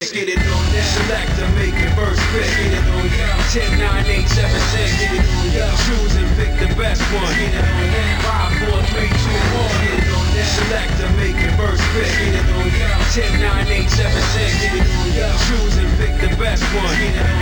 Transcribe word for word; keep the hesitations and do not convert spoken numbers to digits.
six. Get it on down. Select to make your first pick. Get it on down. ten, nine, eight, seven, six. Get it on down. Choose and pick the best one. Get it on down. five, four, three, two, one. Get it on down. Select to make your first pick. Get it on down. ten, nine, eight, seven, six. Get it on down. Choose and pick the best one. Get it on